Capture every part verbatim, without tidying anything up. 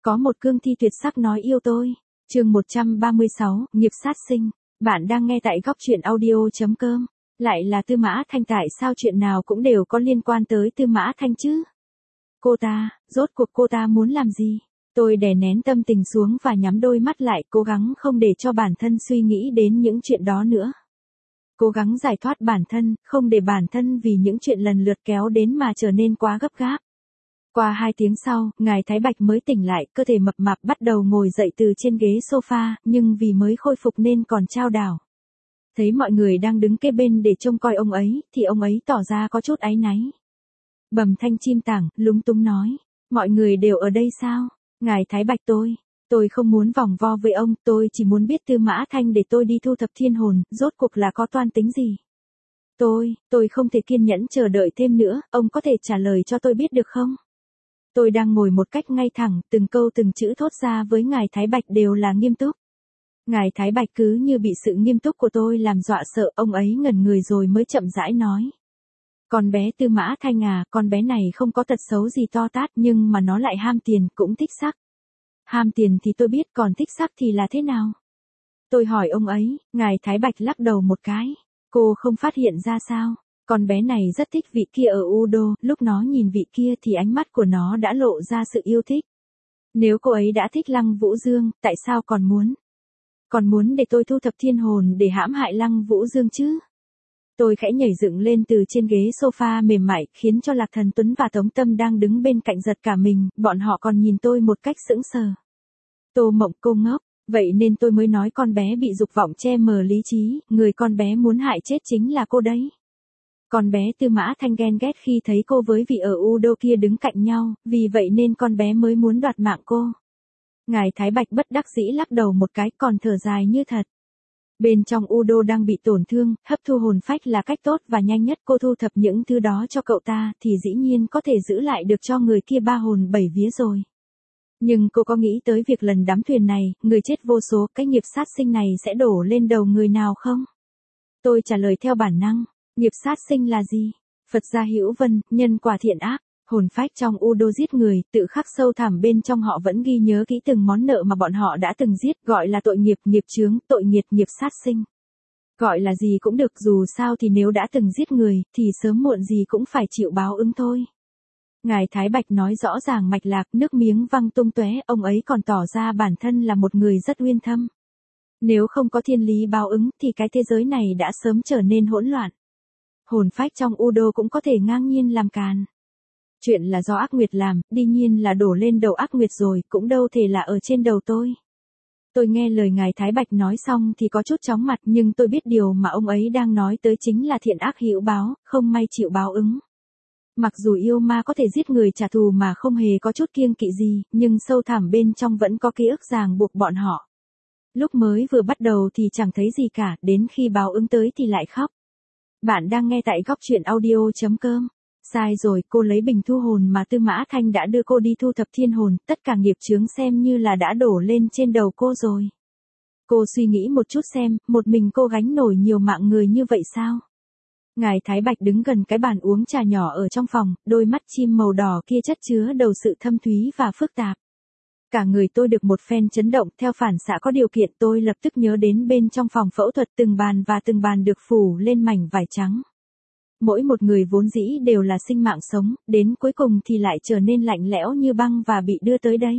Có một cương thi tuyệt sắc nói yêu tôi. Chương một trăm ba mươi sáu, nghiệp sát sinh. Bạn đang nghe tại góc truyện audio.com. Lại là Tư Mã Thanh, tại sao chuyện nào cũng đều có liên quan tới Tư Mã Thanh chứ? Cô ta, rốt cuộc cô ta muốn làm gì? Tôi đè nén tâm tình xuống và nhắm đôi mắt lại, cố gắng không để cho bản thân suy nghĩ đến những chuyện đó nữa. Cố gắng giải thoát bản thân, không để bản thân vì những chuyện lần lượt kéo đến mà trở nên quá gấp gáp. Qua hai tiếng sau, ngài Thái Bạch mới tỉnh lại, cơ thể mập mạp bắt đầu ngồi dậy từ trên ghế sofa, nhưng vì mới khôi phục nên còn chao đảo. Thấy mọi người đang đứng kế bên để trông coi ông ấy, thì ông ấy tỏ ra có chút áy náy. Bầm thanh chim tảng, lúng túng nói, mọi người đều ở đây sao? Ngài Thái Bạch tôi, tôi không muốn vòng vo với ông, tôi chỉ muốn biết Tư Mã Thanh để tôi đi thu thập thiên hồn, rốt cuộc là có toan tính gì? Tôi, tôi không thể kiên nhẫn chờ đợi thêm nữa, ông có thể trả lời cho tôi biết được không? Tôi đang ngồi một cách ngay thẳng, từng câu từng chữ thốt ra với ngài Thái Bạch đều là nghiêm túc. Ngài Thái Bạch cứ như bị sự nghiêm túc của tôi làm dọa sợ, ông ấy ngẩn người rồi mới chậm rãi nói. Con bé Tư Mã Thanh à, con bé này không có tật xấu gì to tát nhưng mà nó lại ham tiền, cũng thích sắc. Ham tiền thì tôi biết, còn thích sắc thì là thế nào? Tôi hỏi ông ấy, ngài Thái Bạch lắc đầu một cái. Cô không phát hiện ra sao? Con bé này rất thích vị kia ở Udo, lúc nó nhìn vị kia thì ánh mắt của nó đã lộ ra sự yêu thích. Nếu cô ấy đã thích Lăng Vũ Dương, tại sao còn muốn? Còn muốn để tôi thu thập thiên hồn để hãm hại Lăng Vũ Dương chứ? Tôi khẽ nhảy dựng lên từ trên ghế sofa mềm mại, khiến cho Lạc Thần Tuấn và Tống Tâm đang đứng bên cạnh giật cả mình, bọn họ còn nhìn tôi một cách sững sờ. Tô Mộng, cô ngốc, vậy nên tôi mới nói con bé bị dục vọng che mờ lý trí, người con bé muốn hại chết chính là cô đấy. Con bé Tư Mã Thanh ghen ghét khi thấy cô với vị ở Udo kia đứng cạnh nhau, vì vậy nên con bé mới muốn đoạt mạng cô. Ngài Thái Bạch bất đắc dĩ lắc đầu một cái, còn thở dài như thật. Bên trong Udo đang bị tổn thương, hấp thu hồn phách là cách tốt và nhanh nhất, cô thu thập những thứ đó cho cậu ta thì dĩ nhiên có thể giữ lại được cho người kia ba hồn bảy vía rồi. Nhưng cô có nghĩ tới việc lần đắm thuyền này, người chết vô số, cái nghiệp sát sinh này sẽ đổ lên đầu người nào không? Tôi trả lời theo bản năng. Nghiệp sát sinh là gì? Phật gia Hữu Vân, nhân quả thiện ác, hồn phách trong Udo giết người, tự khắc sâu thẳm bên trong họ vẫn ghi nhớ kỹ từng món nợ mà bọn họ đã từng giết, gọi là tội nghiệp, nghiệp chướng, tội nghiệt, nghiệp sát sinh. Gọi là gì cũng được, dù sao thì nếu đã từng giết người, thì sớm muộn gì cũng phải chịu báo ứng thôi. Ngài Thái Bạch nói rõ ràng mạch lạc, nước miếng văng tung tóe, ông ấy còn tỏ ra bản thân là một người rất uyên thâm. Nếu không có thiên lý báo ứng thì cái thế giới này đã sớm trở nên hỗn loạn. Hồn phách trong Udo cũng có thể ngang nhiên làm càn. Chuyện là do ác nguyệt làm, đương nhiên là đổ lên đầu ác nguyệt rồi, cũng đâu thể là ở trên đầu tôi. Tôi nghe lời ngài Thái Bạch nói xong thì có chút chóng mặt, nhưng tôi biết điều mà ông ấy đang nói tới chính là thiện ác hữu báo, không may chịu báo ứng. Mặc dù yêu ma có thể giết người trả thù mà không hề có chút kiêng kỵ gì, nhưng sâu thẳm bên trong vẫn có ký ức ràng buộc bọn họ. Lúc mới vừa bắt đầu thì chẳng thấy gì cả, đến khi báo ứng tới thì lại khóc. Bạn đang nghe tại góc truyện audio.com. Sai rồi, cô lấy bình thu hồn mà Tư Mã Thanh đã đưa cô đi thu thập thiên hồn, tất cả nghiệp chướng xem như là đã đổ lên trên đầu cô rồi. Cô suy nghĩ một chút xem, một mình cô gánh nổi nhiều mạng người như vậy sao? Ngài Thái Bạch đứng gần cái bàn uống trà nhỏ ở trong phòng, đôi mắt chim màu đỏ kia chất chứa đầu sự thâm thúy và phức tạp. Cả người tôi được một phen chấn động, theo phản xạ có điều kiện tôi lập tức nhớ đến bên trong phòng phẫu thuật từng bàn và từng bàn được phủ lên mảnh vải trắng. Mỗi một người vốn dĩ đều là sinh mạng sống, đến cuối cùng thì lại trở nên lạnh lẽo như băng và bị đưa tới đây.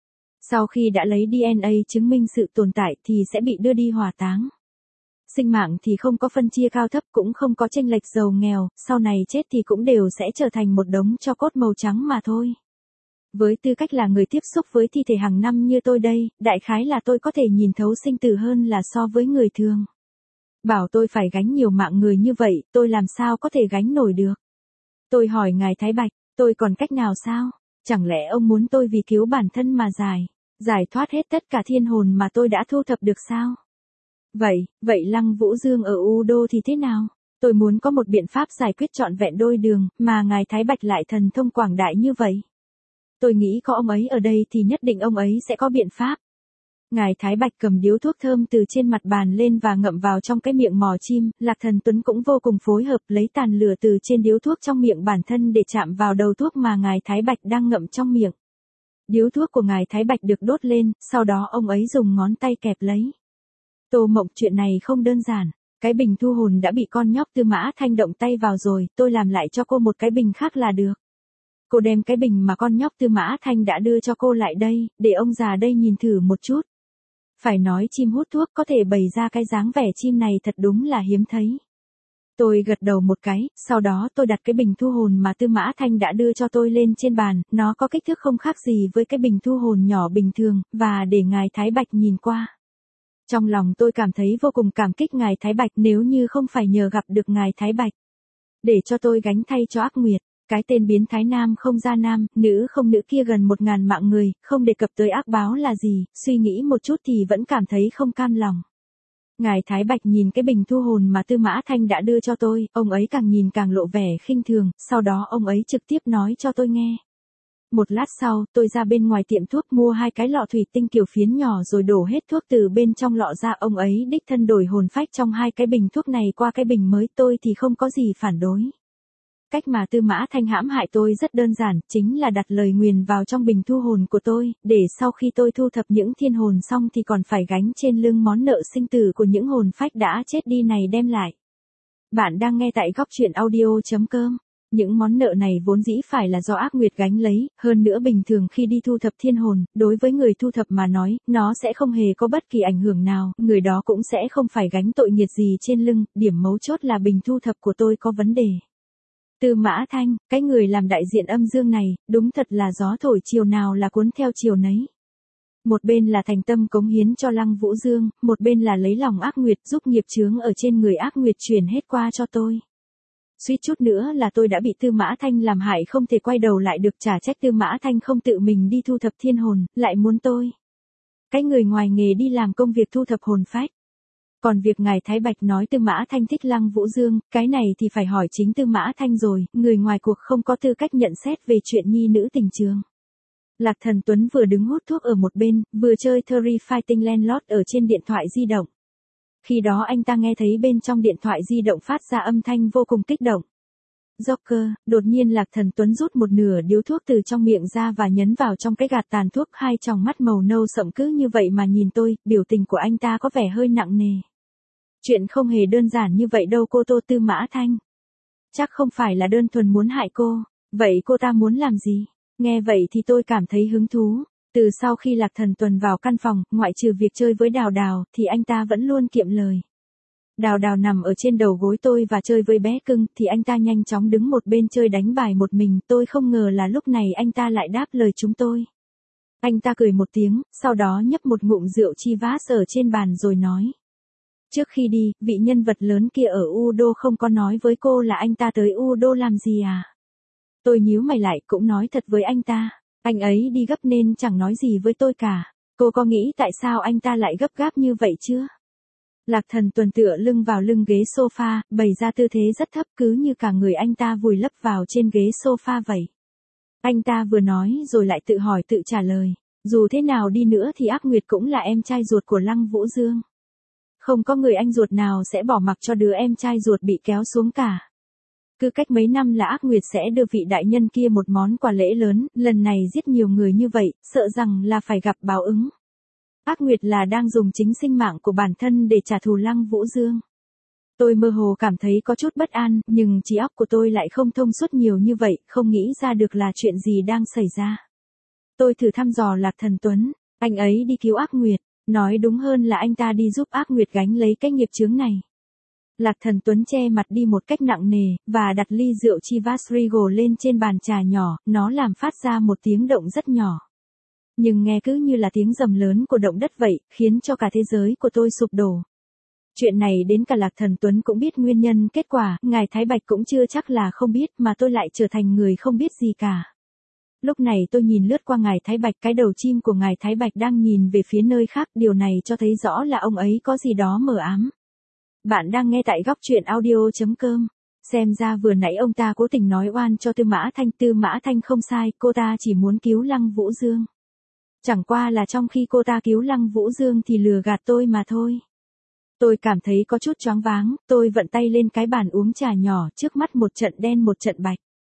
Sau khi đã lấy đê en a chứng minh sự tồn tại thì sẽ bị đưa đi hỏa táng. Sinh mạng thì không có phân chia cao thấp, cũng không có chênh lệch giàu nghèo, sau này chết thì cũng đều sẽ trở thành một đống tro cốt màu trắng mà thôi. Với tư cách là người tiếp xúc với thi thể hàng năm như tôi đây, đại khái là tôi có thể nhìn thấu sinh tử hơn là so với người thường. Bảo tôi phải gánh nhiều mạng người như vậy, tôi làm sao có thể gánh nổi được? Tôi hỏi ngài Thái Bạch, tôi còn cách nào sao? Chẳng lẽ ông muốn tôi vì cứu bản thân mà giải, giải thoát hết tất cả thiên hồn mà tôi đã thu thập được sao? Vậy, vậy Lăng Vũ Dương ở Udo thì thế nào? Tôi muốn có một biện pháp giải quyết trọn vẹn đôi đường, mà ngài Thái Bạch lại thần thông quảng đại như vậy. Tôi nghĩ có ông ấy ở đây thì nhất định ông ấy sẽ có biện pháp. Ngài Thái Bạch cầm điếu thuốc thơm từ trên mặt bàn lên và ngậm vào trong cái miệng mò chim, Lạc Thần Tuấn cũng vô cùng phối hợp lấy tàn lửa từ trên điếu thuốc trong miệng bản thân để chạm vào đầu thuốc mà ngài Thái Bạch đang ngậm trong miệng. Điếu thuốc của ngài Thái Bạch được đốt lên, sau đó ông ấy dùng ngón tay kẹp lấy. Tô Mộng, chuyện này không đơn giản. Cái bình thu hồn đã bị con nhóc Tư Mã Thanh động tay vào rồi, tôi làm lại cho cô một cái bình khác là được. Cô đem cái bình mà con nhóc Tư Mã Thanh đã đưa cho cô lại đây, để ông già đây nhìn thử một chút. Phải nói chim hút thuốc có thể bày ra cái dáng vẻ chim này thật đúng là hiếm thấy. Tôi gật đầu một cái, sau đó tôi đặt cái bình thu hồn mà Tư Mã Thanh đã đưa cho tôi lên trên bàn, nó có kích thước không khác gì với cái bình thu hồn nhỏ bình thường, và để ngài Thái Bạch nhìn qua. Trong lòng tôi cảm thấy vô cùng cảm kích ngài Thái Bạch, nếu như không phải nhờ gặp được ngài Thái Bạch. Để cho tôi gánh thay cho ác nguyệt, cái tên biến thái nam không ra nam, nữ không nữ kia gần một ngàn mạng người, không đề cập tới ác báo là gì, suy nghĩ một chút thì vẫn cảm thấy không cam lòng. Ngài Thái Bạch nhìn cái bình thu hồn mà Tư Mã Thanh đã đưa cho tôi, ông ấy càng nhìn càng lộ vẻ khinh thường, sau đó ông ấy trực tiếp nói cho tôi nghe. Một lát sau, tôi ra bên ngoài tiệm thuốc mua hai cái lọ thủy tinh kiểu phiến nhỏ rồi đổ hết thuốc từ bên trong lọ ra, ông ấy đích thân đổi hồn phách trong hai cái bình thuốc này qua cái bình mới, tôi thì không có gì phản đối. Cách mà Tư Mã Thanh hãm hại tôi rất đơn giản, chính là đặt lời nguyền vào trong bình thu hồn của tôi, để sau khi tôi thu thập những thiên hồn xong thì còn phải gánh trên lưng món nợ sinh tử của những hồn phách đã chết đi này đem lại. Bạn đang nghe tại góc truyện audio chấm com. Những món nợ này vốn dĩ phải là do ác nguyệt gánh lấy, hơn nữa bình thường khi đi thu thập thiên hồn, đối với người thu thập mà nói, nó sẽ không hề có bất kỳ ảnh hưởng nào, người đó cũng sẽ không phải gánh tội nghiệt gì trên lưng, điểm mấu chốt là bình thu thập của tôi có vấn đề. Tư Mã Thanh, cái người làm đại diện âm dương này, đúng thật là gió thổi chiều nào là cuốn theo chiều nấy. Một bên là thành tâm cống hiến cho Lăng Vũ Dương, một bên là lấy lòng ác nguyệt giúp nghiệp chướng ở trên người ác nguyệt chuyển hết qua cho tôi. Suýt chút nữa là tôi đã bị Tư Mã Thanh làm hại không thể quay đầu lại được, trả trách Tư Mã Thanh không tự mình đi thu thập thiên hồn, lại muốn tôi. Cái người ngoài nghề đi làm công việc thu thập hồn phách. Còn việc ngài Thái Bạch nói Tư Mã Thanh thích Lăng Vũ Dương, cái này thì phải hỏi chính Tư Mã Thanh rồi, người ngoài cuộc không có tư cách nhận xét về chuyện nhi nữ tình trường. Lạc Thần Tuấn vừa đứng hút thuốc ở một bên, vừa chơi Terrifying Landlord ở trên điện thoại di động. Khi đó anh ta nghe thấy bên trong điện thoại di động phát ra âm thanh vô cùng kích động. Joker, đột nhiên Lạc Thần Tuấn rút một nửa điếu thuốc từ trong miệng ra và nhấn vào trong cái gạt tàn thuốc, hai tròng mắt màu nâu sậm cứ như vậy mà nhìn tôi, biểu tình của anh ta có vẻ hơi nặng nề. Chuyện không hề đơn giản như vậy đâu cô Tô Tư Mã Thanh. Chắc không phải là đơn thuần muốn hại cô, vậy cô ta muốn làm gì? Nghe vậy thì tôi cảm thấy hứng thú. Từ sau khi Lạc Thần Tuần vào căn phòng, ngoại trừ việc chơi với Đào Đào, thì anh ta vẫn luôn kiệm lời. Đào Đào nằm ở trên đầu gối tôi và chơi với bé cưng, thì anh ta nhanh chóng đứng một bên chơi đánh bài một mình, tôi không ngờ là lúc này anh ta lại đáp lời chúng tôi. Anh ta cười một tiếng, sau đó nhấp một ngụm rượu Chivas ở trên bàn rồi nói. Trước khi đi, vị nhân vật lớn kia ở Udo không có nói với cô là anh ta tới Udo làm gì à? Tôi nhíu mày lại cũng nói thật với anh ta. Anh ấy đi gấp nên chẳng nói gì với tôi cả. Cô có nghĩ tại sao anh ta lại gấp gáp như vậy chưa? Lạc Thần Tuần tựa lưng vào lưng ghế sofa, bày ra tư thế rất thấp cứ như cả người anh ta vùi lấp vào trên ghế sofa vậy. Anh ta vừa nói rồi lại tự hỏi tự trả lời. Dù thế nào đi nữa thì Ác Nguyệt cũng là em trai ruột của Lăng Vũ Dương. Không có người anh ruột nào sẽ bỏ mặc cho đứa em trai ruột bị kéo xuống cả. Cứ cách mấy năm là Ác Nguyệt sẽ đưa vị đại nhân kia một món quà lễ lớn, lần này giết nhiều người như vậy, sợ rằng là phải gặp báo ứng. Ác Nguyệt là đang dùng chính sinh mạng của bản thân để trả thù Lăng Vũ Dương. Tôi mơ hồ cảm thấy có chút bất an, nhưng trí óc của tôi lại không thông suốt nhiều như vậy, không nghĩ ra được là chuyện gì đang xảy ra. Tôi thử thăm dò Lạc Thần Tuấn, anh ấy đi cứu Ác Nguyệt, nói đúng hơn là anh ta đi giúp Ác Nguyệt gánh lấy cái nghiệp chướng này. Lạc Thần Tuấn che mặt đi một cách nặng nề, và đặt ly rượu Chivas Regal lên trên bàn trà nhỏ, nó làm phát ra một tiếng động rất nhỏ. Nhưng nghe cứ như là tiếng rầm lớn của động đất vậy, khiến cho cả thế giới của tôi sụp đổ. Chuyện này đến cả Lạc Thần Tuấn cũng biết nguyên nhân kết quả, ngài Thái Bạch cũng chưa chắc là không biết mà tôi lại trở thành người không biết gì cả. Lúc này tôi nhìn lướt qua ngài Thái Bạch, cái đầu chim của ngài Thái Bạch đang nhìn về phía nơi khác, điều này cho thấy rõ là ông ấy có gì đó mờ ám. Bạn đang nghe tại góc truyện audio chấm com. Xem ra vừa nãy ông ta cố tình nói oan cho Tư Mã Thanh, Tư Mã Thanh không sai, cô ta chỉ muốn cứu Lăng Vũ Dương. Chẳng qua là trong khi cô ta cứu Lăng Vũ Dương thì lừa gạt tôi mà thôi. Tôi cảm thấy có chút choáng váng, tôi vận tay lên cái bàn uống trà nhỏ, trước mắt một trận đen một trận bạch.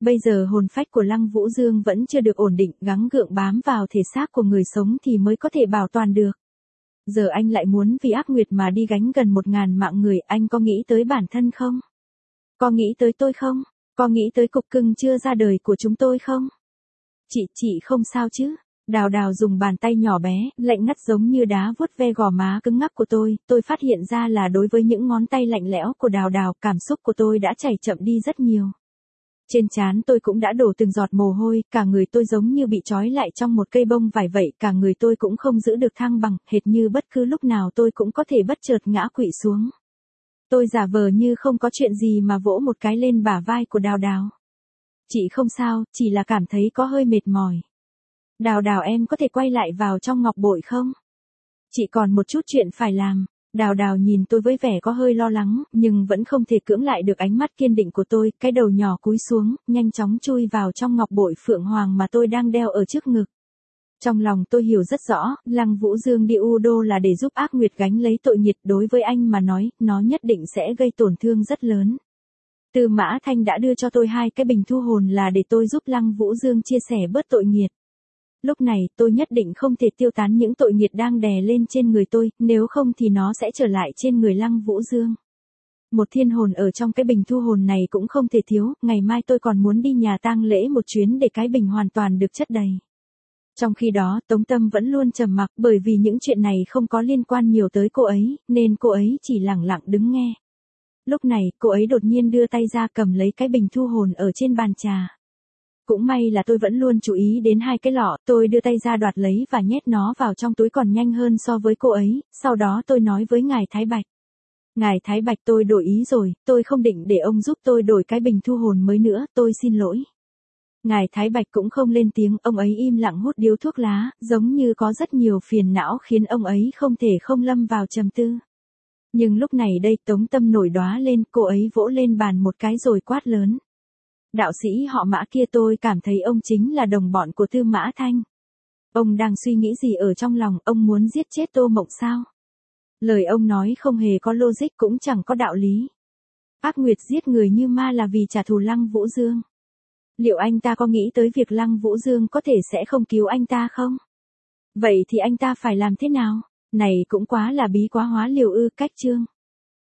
Bây giờ hồn phách của Lăng Vũ Dương vẫn chưa được ổn định, gắng gượng bám vào thể xác của người sống thì mới có thể bảo toàn được. Giờ anh lại muốn vì ác nguyệt mà đi gánh gần một ngàn mạng người, anh có nghĩ tới bản thân không? Có nghĩ tới tôi không? Có nghĩ tới cục cưng chưa ra đời của chúng tôi không? Chị, chị không sao chứ? Đào Đào dùng bàn tay nhỏ bé, lạnh ngắt giống như đá vuốt ve gò má cứng ngắc của tôi, tôi phát hiện ra là đối với những ngón tay lạnh lẽo của Đào Đào, cảm xúc của tôi đã chảy chậm đi rất nhiều. Trên trán tôi cũng đã đổ từng giọt mồ hôi, cả người tôi giống như bị trói lại trong một cây bông vải vậy, cả người tôi cũng không giữ được thăng bằng, hệt như bất cứ lúc nào tôi cũng có thể bất chợt ngã quỵ xuống. Tôi giả vờ như không có chuyện gì mà vỗ một cái lên bả vai của Đào Đào. Chị không sao, chỉ là cảm thấy có hơi mệt mỏi. Đào Đào em có thể quay lại vào trong ngọc bội không? Chị còn một chút chuyện phải làm. Đào Đào nhìn tôi với vẻ có hơi lo lắng, nhưng vẫn không thể cưỡng lại được ánh mắt kiên định của tôi, cái đầu nhỏ cúi xuống, nhanh chóng chui vào trong ngọc bội phượng hoàng mà tôi đang đeo ở trước ngực. Trong lòng tôi hiểu rất rõ, Lăng Vũ Dương đi U Đô là để giúp ác nguyệt gánh lấy tội nghiệt, đối với anh mà nói, nó nhất định sẽ gây tổn thương rất lớn. Tư Mã Thanh đã đưa cho tôi hai cái bình thu hồn là để tôi giúp Lăng Vũ Dương chia sẻ bớt tội nghiệt. Lúc này, tôi nhất định không thể tiêu tán những tội nghiệt đang đè lên trên người tôi, nếu không thì nó sẽ trở lại trên người Lăng Vũ Dương. Một thiên hồn ở trong cái bình thu hồn này cũng không thể thiếu, ngày mai tôi còn muốn đi nhà tang lễ một chuyến để cái bình hoàn toàn được chất đầy. Trong khi đó, Tống Tâm vẫn luôn trầm mặc, bởi vì những chuyện này không có liên quan nhiều tới cô ấy, nên cô ấy chỉ lặng lặng đứng nghe. Lúc này, cô ấy đột nhiên đưa tay ra cầm lấy cái bình thu hồn ở trên bàn trà. Cũng may là tôi vẫn luôn chú ý đến hai cái lọ, tôi đưa tay ra đoạt lấy và nhét nó vào trong túi còn nhanh hơn so với cô ấy, sau đó tôi nói với ngài Thái Bạch. Ngài Thái Bạch, tôi đổi ý rồi, tôi không định để ông giúp tôi đổi cái bình thu hồn mới nữa, tôi xin lỗi. Ngài Thái Bạch cũng không lên tiếng, ông ấy im lặng hút điếu thuốc lá, giống như có rất nhiều phiền não khiến ông ấy không thể không lâm vào trầm tư. Nhưng lúc này đây, Tống Tâm nổi đóa lên, cô ấy vỗ lên bàn một cái rồi quát lớn. Đạo sĩ họ Mã kia, tôi cảm thấy ông chính là đồng bọn của Tư Mã Thanh. Ông đang suy nghĩ gì ở trong lòng, ông muốn giết chết Tô Mộng sao? Lời ông nói không hề có logic cũng chẳng có đạo lý. Ác Nguyệt giết người như ma là vì trả thù Lăng Vũ Dương. Liệu anh ta có nghĩ tới việc Lăng Vũ Dương có thể sẽ không cứu anh ta không? Vậy thì anh ta phải làm thế nào? Này cũng quá là bí quá hóa liều ư, cách chương.